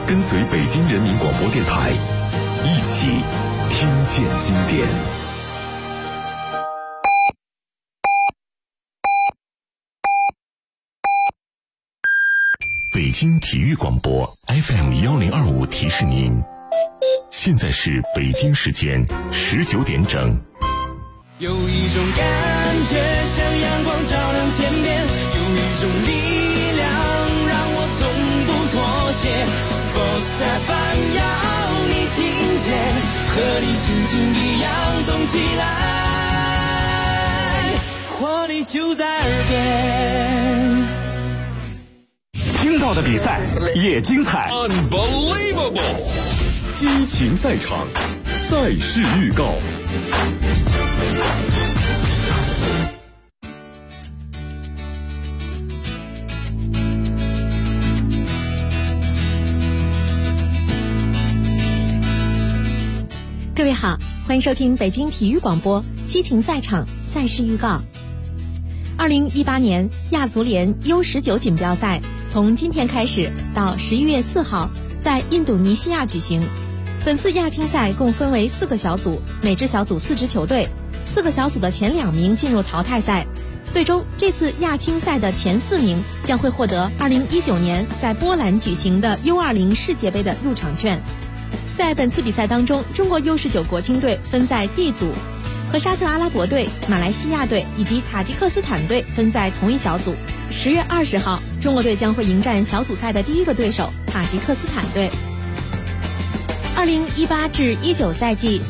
跟随北京人民广播电台，一起听见经典。北京体育广播 FM1025 提示您，现在是北京时间19点整。 有一种感觉像阳光照亮天边，有一种力量让我从不妥协。Sports FM 要你听见，和你心情一样动起来，活力就在耳边。 听到的比赛也精彩 Unbelievable， 激情赛场，赛事预告。 各位好，欢迎收听北京体育广播激情赛场赛事预告。2018年亚足联 U19 锦标赛从今天开始到11月4号在印度尼西亚举行。本次亚青赛共分为4个小组，每支小组4支球队，4个小组的前2名进入淘汰赛。最终这次亚青赛的前4名将会获得2019年在波兰举行的 U20 世界杯的入场券。在本次比赛当中，中国 U19 国青队分在 D 组，和沙特阿拉伯队、马来西亚队以及塔吉克斯坦队分在同一小组。10月20号，中国队将会迎战小组赛的第一个对手塔吉克斯坦队。2018至19赛季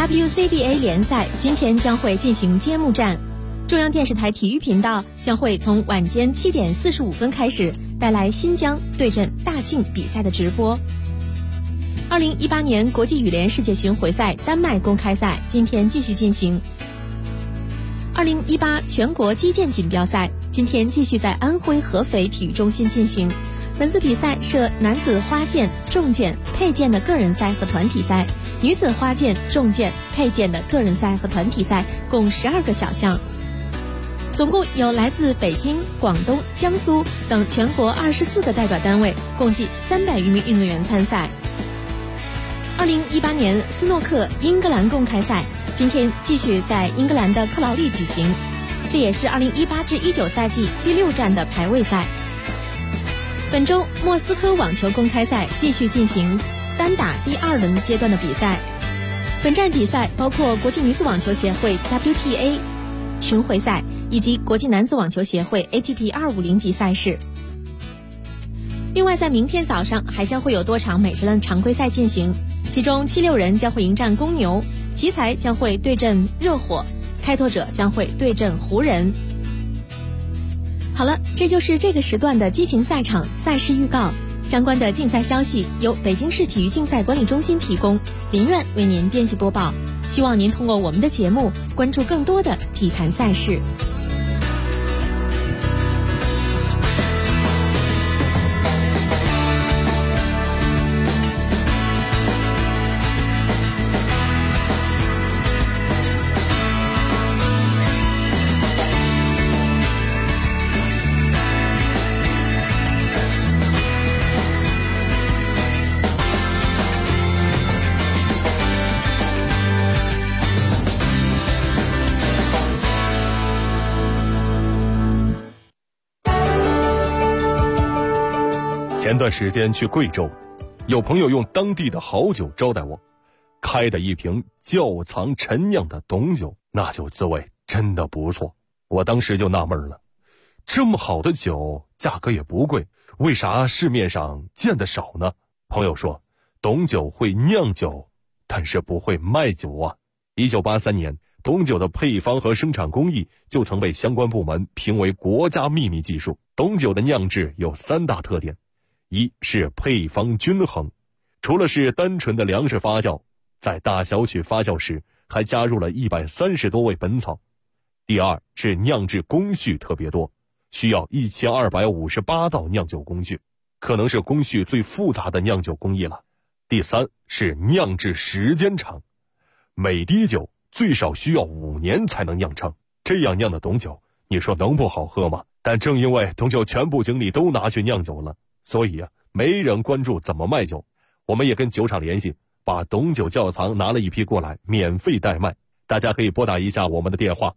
WCBA 联赛今天将会进行揭幕战，中央电视台体育频道将会从晚间7点45分开始带来新疆对阵大庆比赛的直播。2018年国际羽联世界巡回赛丹麦公开赛今天继续进行。2018全国击剑锦标赛今天继续在安徽合肥体育中心进行。本次比赛设男子花剑、重剑、佩剑的个人赛和团体赛，女子花剑、重剑、佩剑的个人赛和团体赛共12个小项。总共有来自北京、广东、江苏等全国24个代表单位，共计300余名运动员参赛。2018年斯诺克英格兰公开赛今天继续在英格兰的克劳利举行，这也是2018至19赛季第6站的排位赛。本周莫斯科网球公开赛继续进行单打第2轮阶段的比赛，本站比赛包括国际女子网球协会 WTA 巡回赛以及国际男子网球协会 ATP 250级赛事。另外在明天早上还将会有多场美职的常规赛进行，其中76人将会迎战公牛，奇才将会对阵热火，开拓者将会对阵湖人。好了，这就是这个时段的激情赛场赛事预告。相关的竞赛消息由北京市体育竞赛管理中心提供，林苑为您编辑播报。希望您通过我们的节目关注更多的体坛赛事。 前段时间去贵州，有朋友用当地的好酒招待我，开的一瓶窖藏陈酿的董酒，那酒滋味真的不错。我当时就纳闷了，这么好的酒价格也不贵，为啥市面上见得少呢？朋友说，董酒会酿酒，但是不会卖酒啊。1983年，董酒的配方和生产工艺就曾被相关部门评为国家秘密技术。董酒的酿制有3大特点，一是配方均衡，除了是单纯的粮食发酵，在大小曲发酵时还加入了130多味本草。第二是酿制工序特别多，需要1258道酿酒工序，可能是工序最复杂的酿酒工艺了。第三是酿制时间长，每滴酒最少需要5年才能酿成，这样酿的董酒，你说能不好喝吗？但正因为董酒全部精力都拿去酿酒了，所以没人关注怎么卖酒， 我们也跟酒厂联系，把董酒窖藏拿了一批过来，免费代卖。大家可以拨打一下我们的电话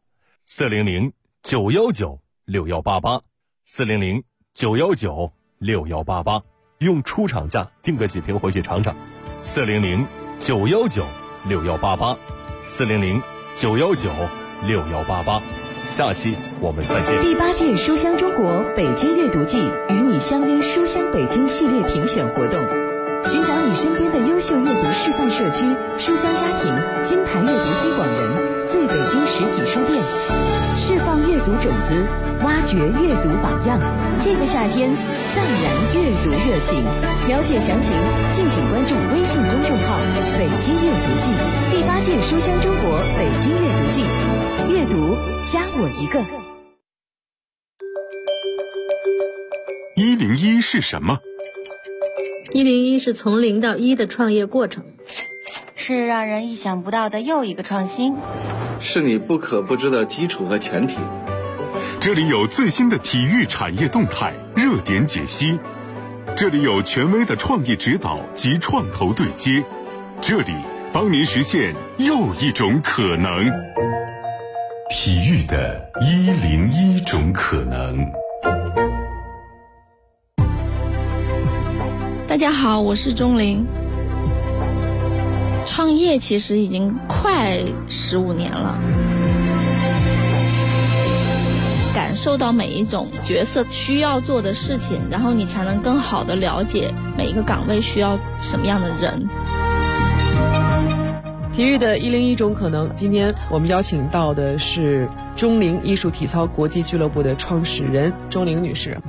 ，400-919-6188，400-919-6188，用出厂价订个几瓶回去尝尝。400-919-6188，400-919-6188。下期我们再见。 第8届书香中国北京阅读季与你相约书香北京系列评选活动，寻找你身边的优秀阅读示范社区、书香家庭、金牌阅读推广人、最北京实体书店，释放阅读种子，挖掘阅读榜样。这个夏天暂燃阅读热情，了解详情敬请关注微信公众号北京阅读季。第8届书香中国北京阅读季，阅读加我一个。 101是什么 ？101是从0到1的创业过程， 是让人意想不到的又一个创新， 是你不可不知的基础和前提。 这里有最新的体育产业动态、热点解析，这里有权威的创业指导及创投对接，这里帮您实现又一种可能。体育的101种可能。 大家好，我是钟玲。创业其实已经快15年了，感受到每一种角色需要做的事情，然后你才能更好的了解每一个岗位需要什么样的人。 体育的101种可能，今天我们邀请到的是钟玲艺术体操国际俱乐部的创始人钟玲女士。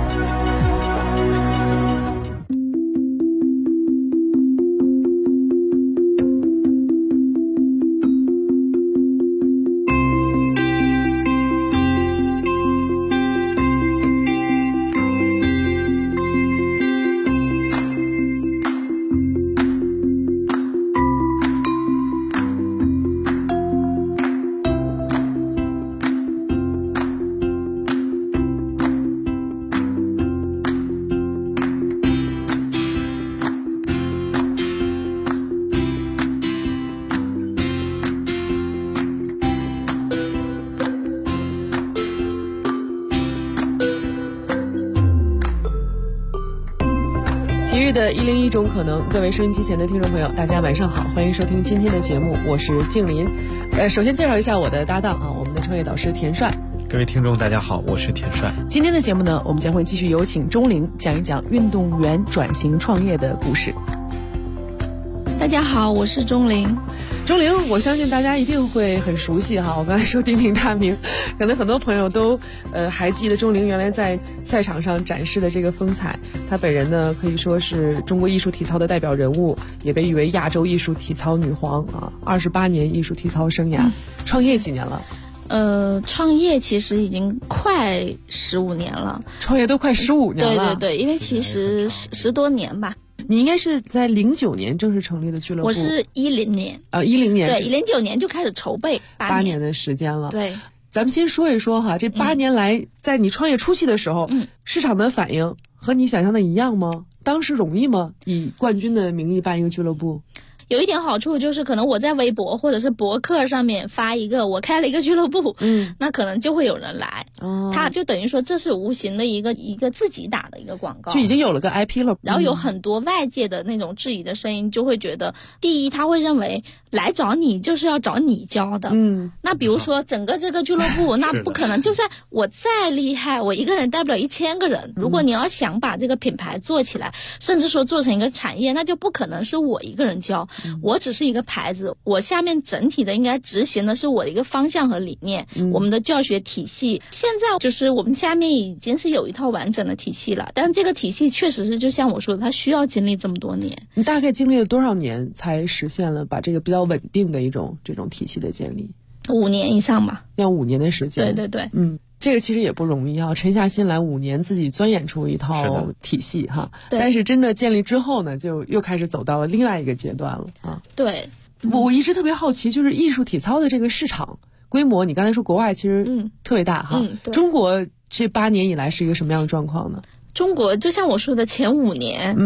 体育的101种可能，各位收音机前的听众朋友，大家晚上好，欢迎收听今天的节目，我是静林。首先介绍一下我的搭档啊，我们的创业导师田帅。 各位听众大家好，我是田帅。 今天的节目呢，我们将会继续有请钟玲讲一讲运动员转型创业的故事。 大家好，我是钟玲。 钟玲，我相信大家一定会很熟悉哈。我刚才说鼎鼎大名，可能很多朋友都还记得钟玲原来在赛场上展示的这个风采。她本人呢可以说是中国艺术体操的代表人物，也被誉为亚洲艺术体操女皇啊。28年艺术体操生涯，创业几年了？ 创业其实已经快15年了。创业都快15年了？ 对对对，因为其实10多年吧。 你应该是在09年正式成立的俱乐部。 我是10年。 10年。 对，09年就开始筹备，8 年的时间了。 对。 咱们先说一说哈，这8年来，在你创业初期的时候，市场的反应和你想象的一样吗？当时容易吗？以冠军的名义办一个俱乐部？ 有一点好处就是可能我在微博或者是博客上面发一个我开了一个俱乐部，那可能就会有人来，他就等于说这是无形的一个自己打的一个广告， 就已经有了个 IP 了。 然后有很多外界的那种质疑的声音，就会觉得第一他会认为来找你就是要找你教的，那比如说整个这个俱乐部那不可能，就算我再厉害，我一个人带不了1000个人，如果你要想把这个品牌做起来，甚至说做成一个产业，那就不可能是我一个人教，我只是一个牌子，我下面整体的应该执行的是我的一个方向和理念，我们的教学体系现在就是我们下面已经是有一套完整的体系了，但这个体系确实是就像我说的，它需要经历这么多年。 你大概经历了多少年才实现了把这个比较稳定的这种体系的建立 ？5年以上吧。 要5年的时间。 对对对。 这个其实也不容易啊，沉下心来5年自己钻研出一套体系哈。但是真的建立之后呢，就又开始走到了另外一个阶段了啊。 对。 我一直特别好奇，就是艺术体操的这个市场规模，你刚才说国外其实特别大哈。中国这8年以来是一个什么样的状况呢？ 中国就像我说的前5年，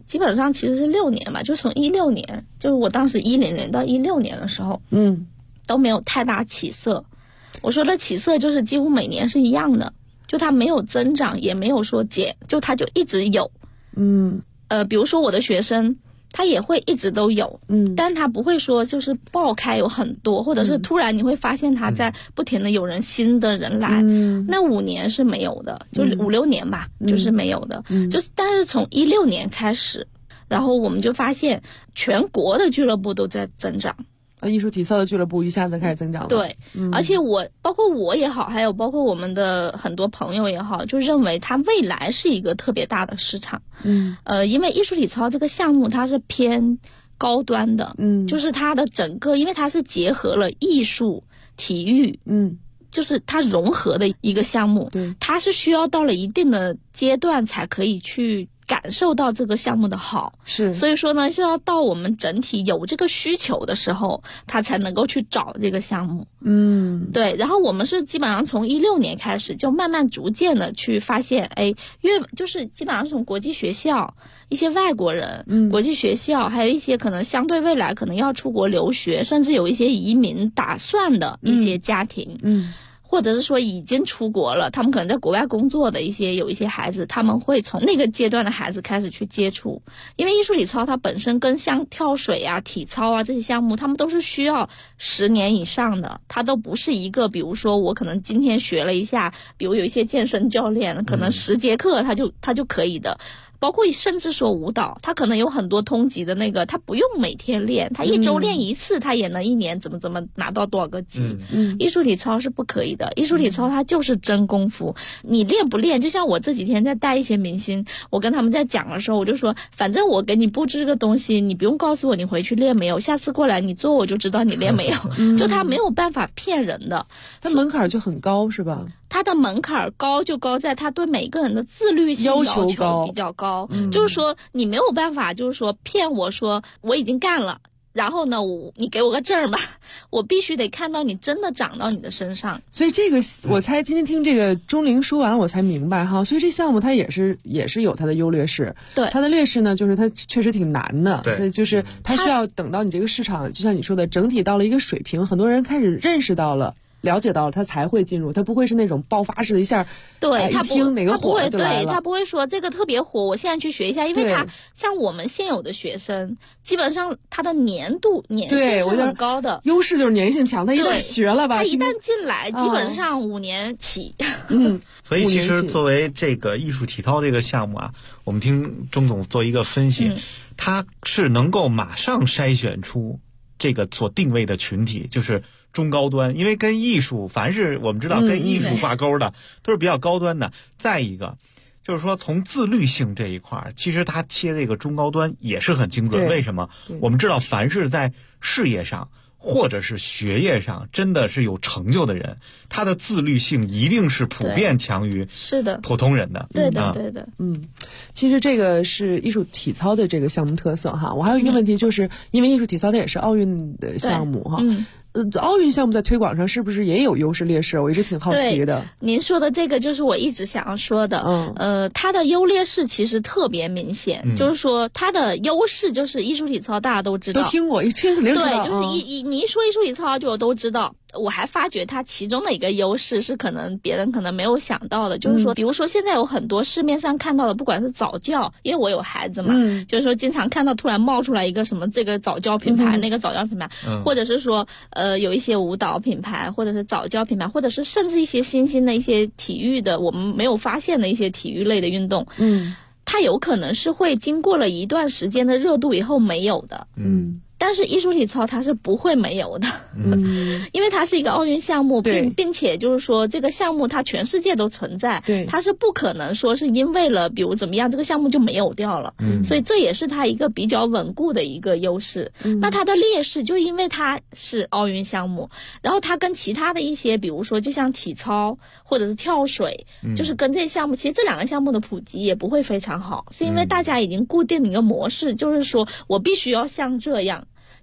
基本上其实是6年吧，就从16年，就是我当时10年到16年的时候，都没有太大起色。我说的起色就是几乎每年是一样的，就它没有增长，也没有说减，就它就一直有。比如说我的学生，他也会一直都有，但他不会说就是爆开有很多，或者是突然你会发现他在不停的有新的人来，那5年是没有的，就5、6年吧，就是没有的，就是但是从16年开始，然后我们就发现全国的俱乐部都在增长。 艺术体操的俱乐部一下子开始增长了。 对，而且包括我也好，还有包括我们的很多朋友也好，就认为它未来是一个特别大的市场。因为艺术体操这个项目它是偏高端的，就是它的整个，因为它是结合了艺术、体育，就是它融合的一个项目。对，它是需要到了一定的阶段才可以去感受到这个项目的好，是，所以说呢，是要到我们整体有这个需求的时候，他才能够去找这个项目。对。然后我们是基本上从16年开始，就慢慢逐渐的去发现，就是基本上是从国际学校、一些外国人、国际学校，还有一些可能相对未来可能要出国留学，甚至有一些移民打算的一些家庭，或者是说已经出国了，他们可能在国外工作的有一些孩子，他们会从那个阶段的孩子开始去接触。因为艺术体操它本身跟像跳水啊、体操啊这些项目，他们都是需要10年以上的，它都不是一个，比如说我可能今天学了一下，比如有一些健身教练可能10节课他就可以的。包括甚至说舞蹈，他可能有很多通级的他不用每天练，他1周练1次，他也能1年怎么拿到多少个级。艺术体操是不可以的，艺术体操它就是真功夫，你练不练，就像我这几天在带一些明星，我跟他们在讲的时候，我就说，反正我给你布置这个东西，你不用告诉我你回去练没有，下次过来你做我就知道你练没有。就他没有办法骗人的， 他门槛就很高是吧？ 他的门槛高就高在他对每个人的自律性要求比较高，就是说你没有办法就是说骗我说我已经干了，然后呢你给我个证吧，我必须得看到你真的长到你的身上。 所以这个我猜今天听这个钟玲说完我才明白哈，所以这项目它也是有它的优劣势。对，它的劣势呢就是它确实挺难的，所以就是它需要等到你这个市场就像你说的整体到了一个水平，很多人开始认识到了了解到了，他才会进入，他不会是那种爆发式的一下， 对， 一听哪个火就来了， 他不会说这个特别火，我现在去学一下，因为他像我们现有的学生，基本上他的粘性是很高的， 优势就是粘性强，他一旦学了吧， 他一旦进来，基本上5年起。 所以其实作为这个艺术体操这个项目啊，我们听钟总做一个分析，他是能够马上筛选出这个所定位的群体，就是中高端，因为跟艺术，凡是我们知道跟艺术挂钩的，都是比较高端的。再一个，就是说从自律性这一块，其实它切这个中高端也是很精准。为什么？我们知道，凡是在事业上或者是学业上真的是有成就的人，他的自律性一定是普遍强于普通人的。 对的，对的。 其实这个是艺术体操的这个项目特色哈。我还有一个问题，就是因为艺术体操它也是奥运的项目哈。奥运项目在推广上是不是也有优势劣势？我一直挺好奇的。 您说的这个就是我一直想要说的。它的优劣势其实特别明显，就是说它的优势就是艺术体操大家都知道， 都听过，一听肯定知道。 对，就是你一说艺术体操就都知道。我还发觉它其中的一个优势是可能别人可能没有想到的，就是说，比如说现在有很多市面上看到的，不管是早教，因为我有孩子嘛，就是说经常看到突然冒出来一个什么这个早教品牌，那个早教品牌，或者是说有一些舞蹈品牌，或者是早教品牌，或者是甚至一些新兴的一些体育的我们没有发现的一些体育类的运动，它有可能是会经过了一段时间的热度以后没有的。但是艺术体操它是不会没有的，因为它是一个奥运项目，并且就是说这个项目它全世界都存在，它是不可能说是因为了比如怎么样这个项目就没有掉了，所以这也是它一个比较稳固的一个优势。那它的劣势就因为它是奥运项目，然后它跟其他的一些比如说就像体操或者是跳水，就是跟这些项目其实这2个项目的普及也不会非常好，是因为大家已经固定了一个模式，就是说我必须要像这样。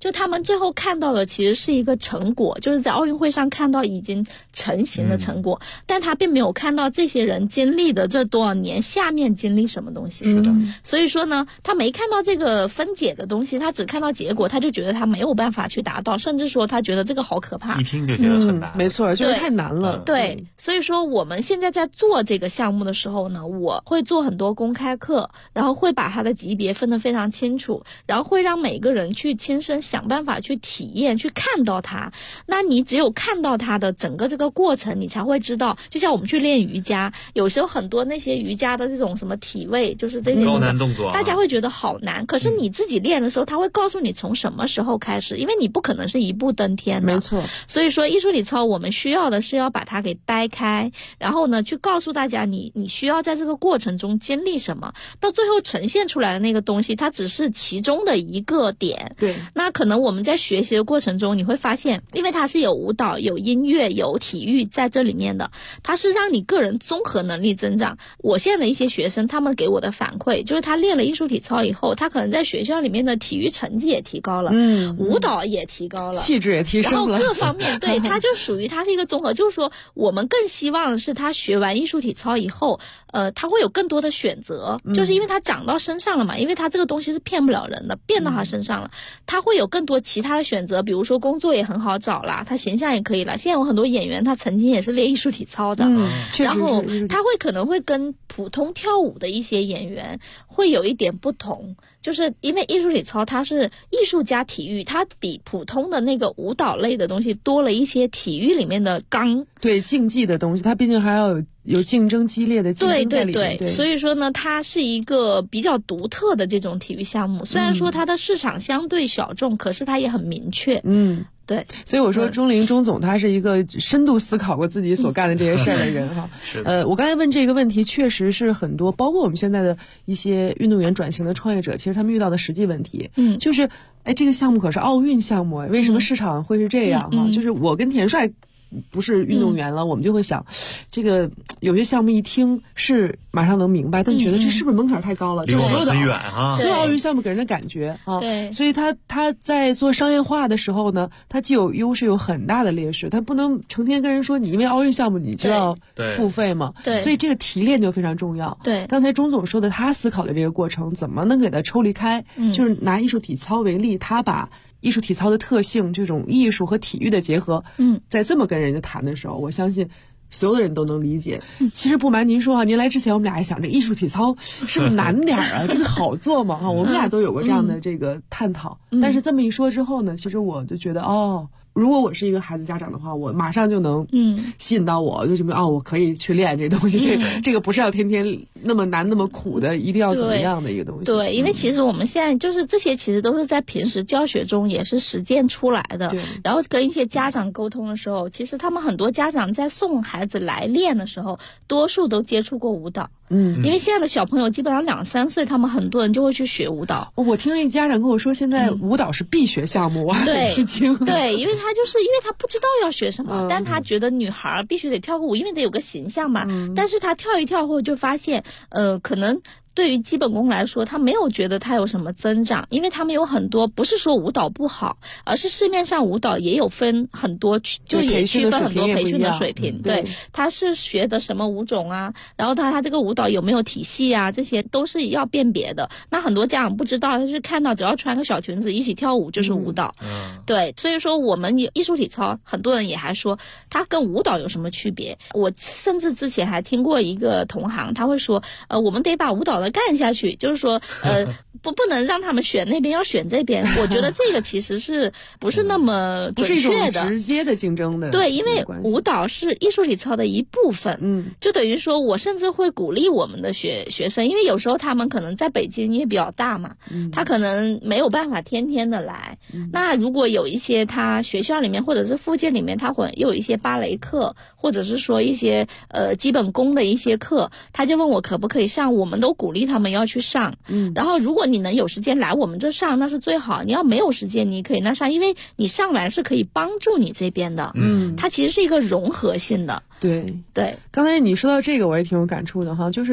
就他们最后看到的其实是一个成果，就是在奥运会上看到已经成型的成果，但他并没有看到这些人经历的这多少年下面经历什么东西。 是的。 所以说呢，他没看到这个分解的东西，他只看到结果，他就觉得他没有办法去达到，甚至说他觉得这个好可怕， 一听就觉得很难。 没错，就是太难了。 对，所以说我们现在在做这个项目的时候呢，我会做很多公开课，然后会把它的级别分得非常清楚，然后会让每个人去亲身想办法去体验，去看到它。那你只有看到它的整个这个过程，你才会知道。就像我们去练瑜伽，有时候很多那些瑜伽的这种什么体位，就是这些高难动作， 大家会觉得好难。可是你自己练的时候，他会告诉你从什么时候开始，因为你不可能是一步登天的。 没错。 所以说艺术体操我们需要的是要把它给掰开，然后呢去告诉大家你需要在这个过程中经历什么，到最后呈现出来的那个东西它只是其中的一个点。 对。 那可能我们在学习的过程中，你会发现因为它是有舞蹈有音乐有体育在这里面的，它是让你个人综合能力增长。我现在的一些学生他们给我的反馈就是他练了艺术体操以后，他可能在学校里面的体育成绩也提高了，舞蹈也提高了， 气质也提升了， 然后各方面对他就属于他是一个综合。就是说我们更希望是他学完艺术体操以后他会有更多的选择，就是因为他长到身上了嘛，因为他这个东西是骗不了人的，变到他身上了，他会有更多其他的选择，比如说工作也很好找啦，他形象也可以了。现在有很多演员他曾经也是练艺术体操的，然后他会可能会跟普通跳舞的一些演员会有一点不同，就是因为艺术体操它是艺术加体育，它比普通的那个舞蹈类的东西多了一些体育里面的刚， 对，竞技的东西，它毕竟还要有竞争激烈的竞争在里面。 对，所以说呢，它是一个比较独特的这种体育项目，虽然说它的市场相对小众，可是它也很明确。对， 所以我说钟玲钟总他是一个深度思考过自己所干的这些事儿的人哈。我刚才问这个问题，确实是很多，包括我们现在的一些运动员转型的创业者，其实他们遇到的实际问题，就是这个项目可是奥运项目，为什么市场会是这样哈？就是我跟田帅不是运动员了，我们就会想，这个有些项目一听是马上能明白，但觉得这是不是门槛太高了？ 离我们很远啊！ 所有奥运项目给人的感觉啊， 对， 所以他在做商业化的时候呢，他既有优势，有很大的劣势，他不能成天跟人说你因为奥运项目你就要付费嘛， 对， 所以这个提炼就非常重要。 对， 刚才钟总说的他思考的这个过程，怎么能给他抽离开？就是拿艺术体操为例，他把艺术体操的特性，这种艺术和体育的结合，在这么跟人家谈的时候，我相信所有的人都能理解。其实不瞒您说啊，您来之前我们俩还想，这艺术体操是不是难点啊？这个好做吗？我们俩都有过这样的这个探讨。但是这么一说之后呢，其实我就觉得如果我是一个孩子家长的话，我马上就能吸引到我，就什么我可以去练这东西，这个不是要天天那么难那么苦的，一定要怎么样的一个东西。 对，因为其实我们现在就是这些其实都是在平时教学中也是实践出来的。然后跟一些家长沟通的时候，其实他们很多家长在送孩子来练的时候，多数都接触过舞蹈。因为现在的小朋友基本上2、3岁，他们很多人就会去学舞蹈。 我听一家长跟我说，现在舞蹈是必学项目，我还很吃惊。 对，因为他不知道要学什么，但他觉得女孩必须得跳个舞，因为得有个形象嘛。但是他跳一跳后就发现，可能对于基本功来说，他没有觉得他有什么增长，因为他们有很多，不是说舞蹈不好，而是市面上舞蹈也有分很多，就也区分很多培训的水平。对，他是学的什么舞种啊，然后他这个舞蹈有没有体系啊，这些都是要辨别的。那很多家长不知道，他是看到只要穿个小裙子一起跳舞就是舞蹈。对，所以说我们艺术体操，很多人也还说它跟舞蹈有什么区别。我甚至之前还听过一个同行，他会说，我们得把舞蹈干下去，就是说不能让他们选那边，要选这边。我觉得这个其实是不是那么准确的， 不是一种直接的竞争的。 对，因为舞蹈是艺术体操的一部分。就等于说我甚至会鼓励我们的学生，因为有时候他们可能在北京也比较大嘛，他可能没有办法天天的来。那如果有一些他学校里面或者是附近里面，他会有一些芭蕾课，或者是说一些基本功的一些课，他就问我可不可以上，我们都鼓励他们要去上。然后如果你能有时间来我们这上，那是最好。你要没有时间，你可以那上，因为你上完是可以帮助你这边的。它其实是一个融合性的。 对，刚才你说到这个，我也挺有感触的哈，就是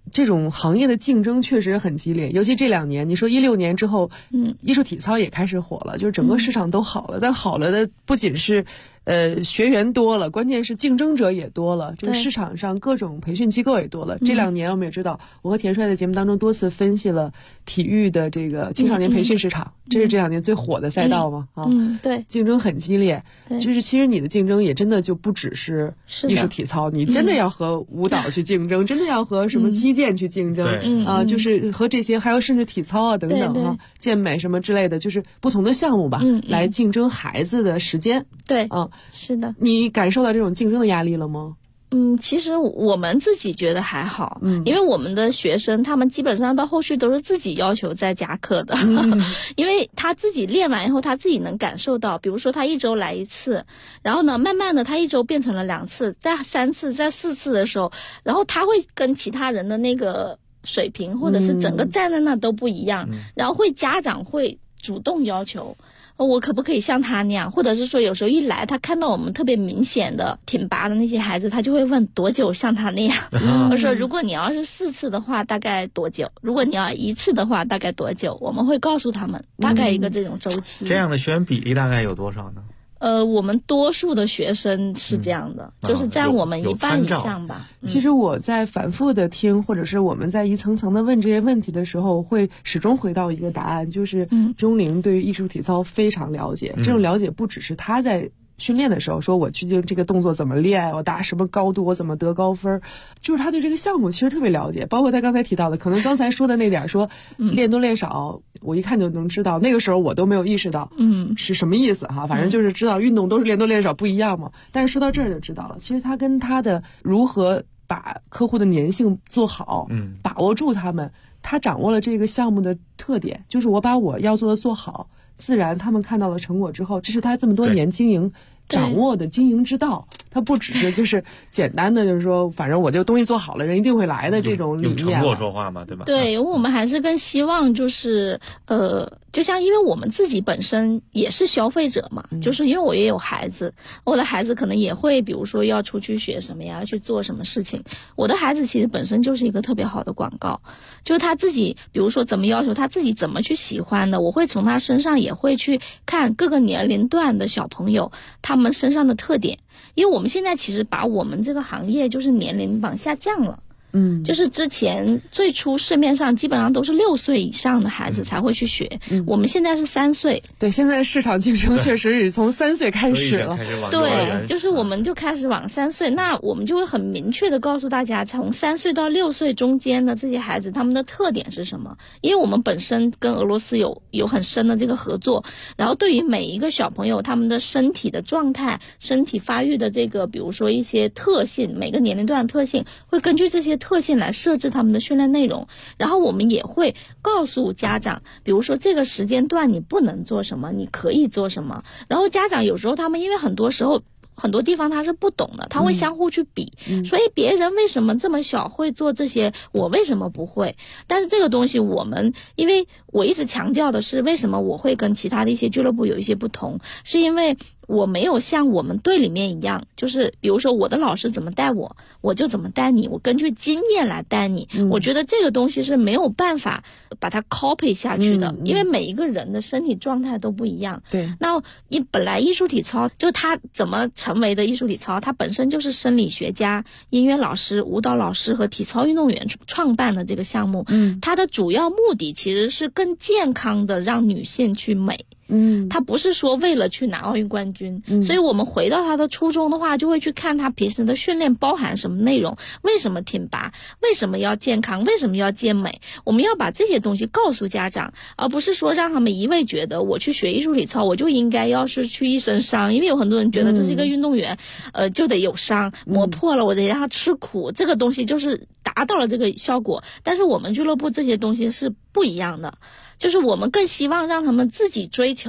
这种行业的竞争确实很激烈，尤其这2年，你说16年之后，艺术体操也开始火了，就是整个市场都好了，但好了的不仅是学员多了，关键是竞争者也多了，这个市场上各种培训机构也多了。这2年我们也知道，我和田帅在节目当中多次分析了体育的这个青少年培训市场，这是这2年最火的赛道嘛？ 对， 竞争很激烈。就是其实你的竞争也真的就不只是艺术体操，你真的要和舞蹈去竞争，真的要和什么击剑去竞争，就是和这些还有甚至体操啊等等健美什么之类的，就是不同的项目吧，来竞争孩子的时间。 对，是的。 你感受到这种竞争的压力了吗？ 其实我们自己觉得还好，因为我们的学生他们基本上到后续都是自己要求再加课的，因为他自己练完以后，他自己能感受到，比如说他1周来1次，然后呢，慢慢的他1周变成了2次，再3次，再4次的时候，然后他会跟其他人的那个水平或者是整个站在那都不一样，然后家长会主动要求。我可不可以像他那样，或者是说有时候一来他看到我们特别明显的挺拔的那些孩子，他就会问多久像他那样。我说如果你要是4次的话大概多久，如果你要1次的话大概多久，我们会告诉他们大概一个这种周期。 这样的学员比例大概有多少呢？ 我们多数的学生是这样的，就是占我们1半以上吧。 其实我在反复的听，或者是我们在一层层的问这些问题的时候，会始终回到一个答案，就是钟灵对于艺术体操非常了解。这种了解不只是他在训练的时候说我去这个动作怎么练，我达什么高度，我怎么得高分，就是他对这个项目其实特别了解。包括他刚才提到的，可能刚才说的那点说练多练少，我一看就能知道，那个时候我都没有意识到是什么意思哈。反正就是知道运动都是练多练少不一样嘛，但是说到这儿就知道了，其实他跟他的如何把客户的粘性做好，把握住他们，他掌握了这个项目的特点，就是我把我要做的做好，自然他们看到了成果之后，这是他这么多年经营掌握的经营之道。他不只是就是简单的就是说反正我这个东西做好了人一定会来的这种理念。 用成果说话嘛，对吧？ 对，我们还是更希望就是就像因为我们自己本身也是消费者嘛，就是因为我也有孩子，我的孩子可能也会比如说要出去学什么呀，去做什么事情，我的孩子其实本身就是一个特别好的广告，就是他自己比如说怎么要求，他自己怎么去喜欢的，我会从他身上也会去看各个年龄段的小朋友他们身上的特点。因为我们现在其实把我们这个行业就是年龄往下降了，就是之前最初市面上基本上都是6岁以上的孩子才会去学，我们现在是3岁。 对，现在市场竞争确实是从3岁开始了。 对，就是我们就开始往3岁，那我们就会很明确的告诉大家，从3岁到6岁中间的这些孩子他们的特点是什么。因为我们本身跟俄罗斯有很深的这个合作，然后对于每一个小朋友他们的身体的状态、身体发育的这个比如说一些特性，每个年龄段的特性会根据这些特性来设置他们的训练内容。然后我们也会告诉家长，比如说这个时间段你不能做什么，你可以做什么。然后家长有时候他们因为很多时候很多地方他是不懂的，他会相互去比，所以别人为什么这么小会做这些，我为什么不会。但是这个东西我们，因为我一直强调的是为什么我会跟其他的一些俱乐部有一些不同，是因为我没有像我们队里面一样，就是比如说我的老师怎么带我，我就怎么带你，我根据经验来带你。我觉得这个东西是没有办法把它 copy 下去的，因为每一个人的身体状态都不一样。 对， 那本来艺术体操就它怎么成为的艺术体操，它本身就是生理学家、音乐老师、舞蹈老师和体操运动员创办的这个项目。它的主要目的其实是更健康的让女性去美。他不是说为了去拿奥运冠军，所以我们回到他的初衷的话，就会去看他平时的训练包含什么内容，为什么挺拔，为什么要健康，为什么要健美，我们要把这些东西告诉家长，而不是说让他们一味觉得我去学艺术体操我就应该要是去一身伤，因为有很多人觉得这是一个运动员，就得有伤，磨破了我得让他吃苦，这个东西就是达到了这个效果。但是我们俱乐部这些东西是不一样的，就是我们更希望让他们自己追求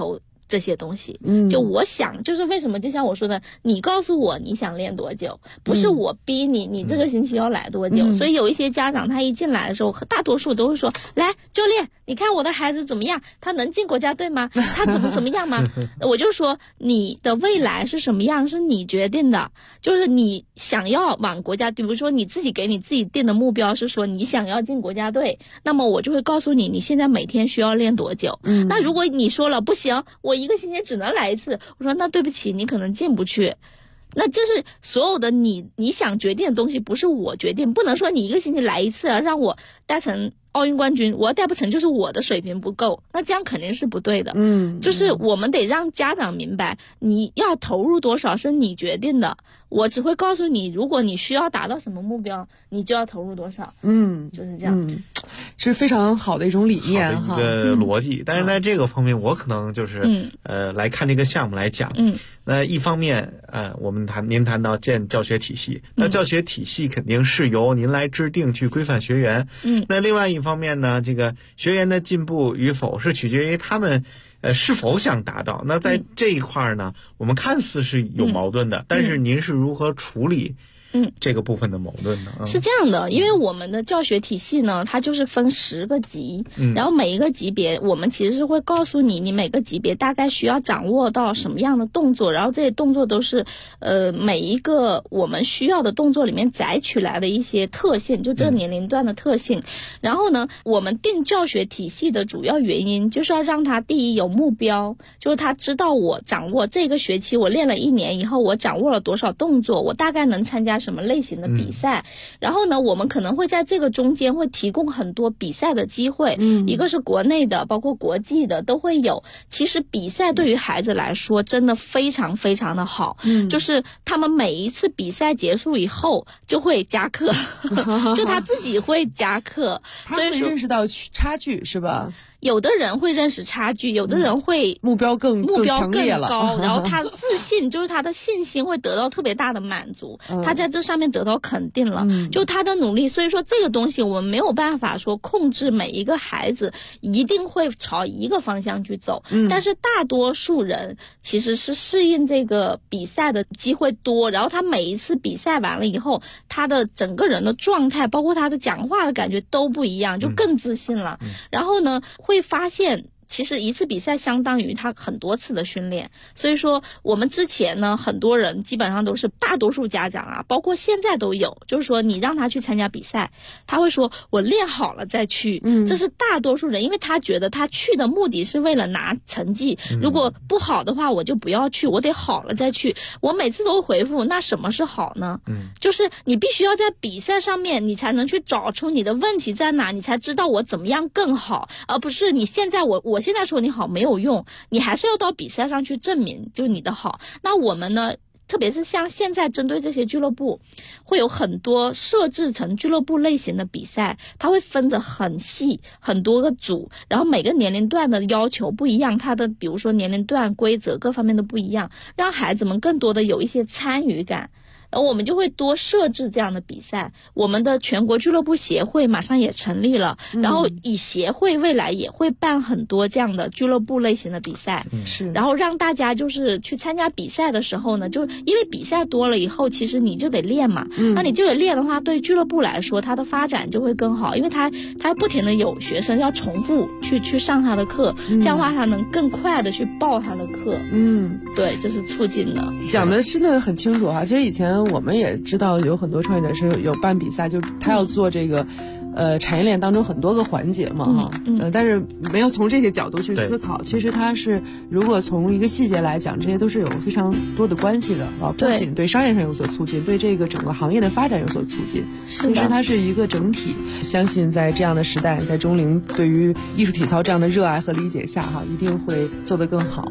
这些东西。就我想，就是为什么就像我说的，你告诉我你想练多久，不是我逼你，你这个星期要来多久。所以有一些家长他一进来的时候，大多数都是说，来教练，你看我的孩子怎么样？他能进国家队吗？他怎么样吗？我就说你的未来是什么样，是你决定的。就是你想要往国家，比如说你自己给你自己定的目标是说你想要进国家队，那么我就会告诉你你现在每天需要练多久。那如果你说了不行，我一个星期只能来一次，我说那对不起，你可能进不去。那这是所有的你想决定的东西，不是我决定，不能说你一个星期来一次让我带成奥运冠军，我要带不成就是我的水平不够，那这样肯定是不对的。就是我们得让家长明白，你要投入多少是你决定的，我只会告诉你，如果你需要达到什么目标，你就要投入多少。就是这样。 是非常好的一种理念哈，一个逻辑。但是在这个方面，我可能就是来看这个项目来讲。那一方面，您谈到建教学体系，那教学体系肯定是由您来制定去规范学员。那另外一方面呢，这个学员的进步与否是取决于他们是否想达到。那在这一块呢，我们看似是有矛盾的，但是您是如何处理这个部分的矛盾呢？ 是这样的，因为我们的教学体系呢，它就是分10个级，然后每一个级别我们其实是会告诉你，你每个级别大概需要掌握到什么样的动作，然后这些动作都是每一个我们需要的动作里面摘取来的一些特性，就这个年龄段的特性。然后呢，我们定教学体系的主要原因就是要让他第一有目标，就是他知道我掌握这个学期我练了1年以后，我掌握了多少动作，我大概能参加什么类型的比赛。然后呢，我们可能会在这个中间会提供很多比赛的机会，一个是国内的，包括国际的都会有。其实比赛对于孩子来说真的非常非常的好，就是他们每一次比赛结束以后就会加课就他自己会加课， 所以说认识到差距是吧？ 有的人会认识差距，有的人会目标更高， 然后他自信就是他的信心会得到特别大的满足，他在这上面得到肯定了，就他的努力。所以说这个东西我们没有办法说控制每一个孩子一定会朝一个方向去走，但是大多数人其实是适应这个比赛的机会多，然后他每一次比赛完了以后，他的整个人的状态包括他的讲话的感觉都不一样，就更自信了。然后呢，会发现其实一次比赛相当于他很多次的训练。所以说我们之前呢，很多人基本上都是大多数家长啊，包括现在都有，就是说你让他去参加比赛，他会说我练好了再去，这是大多数人，因为他觉得他去的目的是为了拿成绩，如果不好的话我就不要去，我得好了再去。我每次都回复，那什么是好呢？就是你必须要在比赛上面你才能去找出你的问题在哪，你才知道我怎么样更好，而不是你现在我现在说你好没有用，你还是要到比赛上去证明就你的好。那我们呢，特别是像现在针对这些俱乐部会有很多设置成俱乐部类型的比赛，它会分得很细，很多个组，然后每个年龄段的要求不一样，它的比如说年龄段规则各方面都不一样，让孩子们更多的有一些参与感。我们就会多设置这样的比赛。我们的全国俱乐部协会马上也成立了，然后以协会未来也会办很多这样的俱乐部类型的比赛，然后让大家就是去参加比赛的时候呢，就因为比赛多了以后，其实你就得练嘛，那你就得练的话，对俱乐部来说它的发展就会更好，因为它不停的有学生要重复去上他的课，这样的话他能更快的去报他的课。对，这是促进的。 讲的真的很清楚哈。其实以前我们也知道有很多创业者是有办比赛，就他要做这个产业链当中很多个环节嘛哈，但是没有从这些角度去思考，其实它是如果从一个细节来讲，这些都是有非常多的关系的啊，不仅对商业上有所促进，对这个整个行业的发展有所促进，其实它是一个整体。相信在这样的时代，在中龄对于艺术体操这样的热爱和理解下哈，一定会做得更好。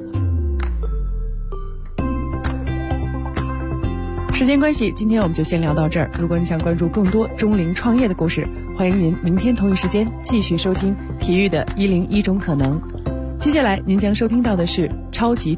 时间关系，今天我们就先聊到这儿。如果你想关注更多中龄创业的故事，欢迎您明天同一时间继续收听体育的101种可能。接下来您将收听到的是超级